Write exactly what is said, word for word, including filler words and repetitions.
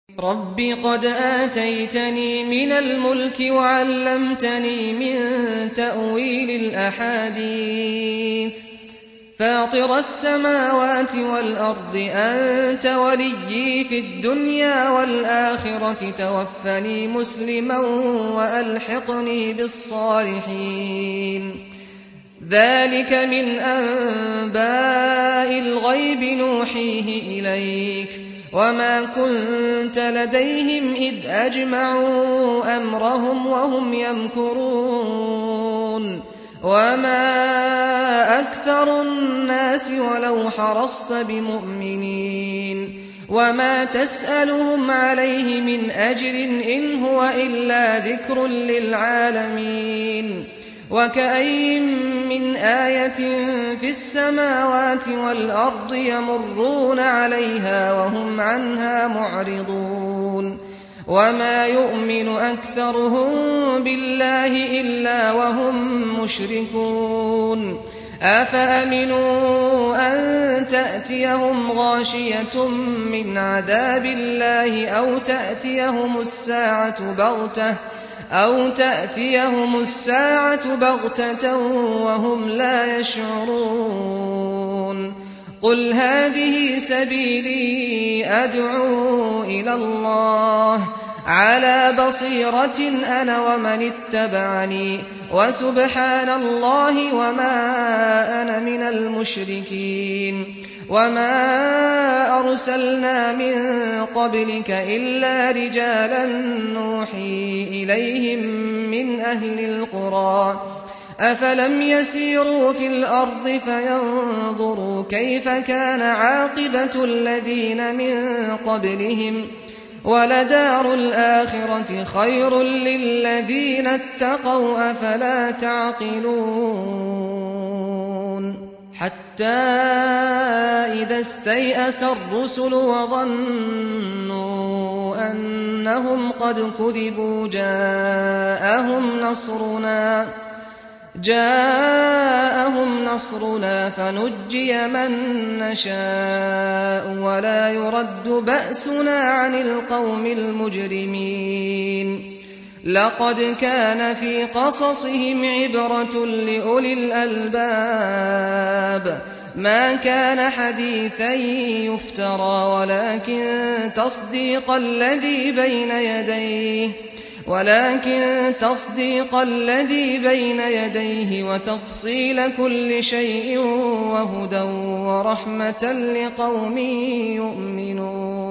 رب قد آتيتني من الملك وعلمتني من تأويل الأحاديث فاطر السماوات والأرض أنت وليي في الدنيا والآخرة توفني مسلما وألحقني بالصالحين ذلك من أنباء الغيب نوحيه إليك وما كنت لديهم إذ أجمعوا أمرهم وهم يمكرون وما أكثر الناس ولو حرصت بمؤمنين وما تسألهم عليه من أجر إن هو إلا ذكر للعالمين وكأين من آية في السماوات والأرض يمرون عليها وهم عنها معرضون وما يؤمن أكثرهم بالله إلا وهم مشركون أفأمنوا أن تأتيهم غاشية من عذاب الله أو تأتيهم الساعة بغتة أو تأتيهم الساعة بغتة وهم لا يشعرون قل هذه سبيلي أدعو إلى الله على بصيرة أنا ومن اتبعني وسبحان الله وما أنا من المشركين وما أرسلنا من قبلك إلا رجالا نوحي إليهم من أهل القرى أفلم يسيروا في الأرض فينظروا كيف كان عاقبة الذين من قبلهم ولدار الآخرة خير للذين اتقوا أفلا تعقلون حتى إذا استيأس الرسل وظنوا أنهم قد كذبوا جاءهم نصرنا جاءهم نصرنا فنجي من نشاء ولا يرد بأسنا عن القوم المجرمين لقد كان في قصصهم عبرة لأولي الألباب ما كان حديثا يفترى ولكن تصديق الذي بين يديه ولكن تصديق الذي بين يديه وتفصيل كل شيء وهدى ورحمة لقوم يؤمنون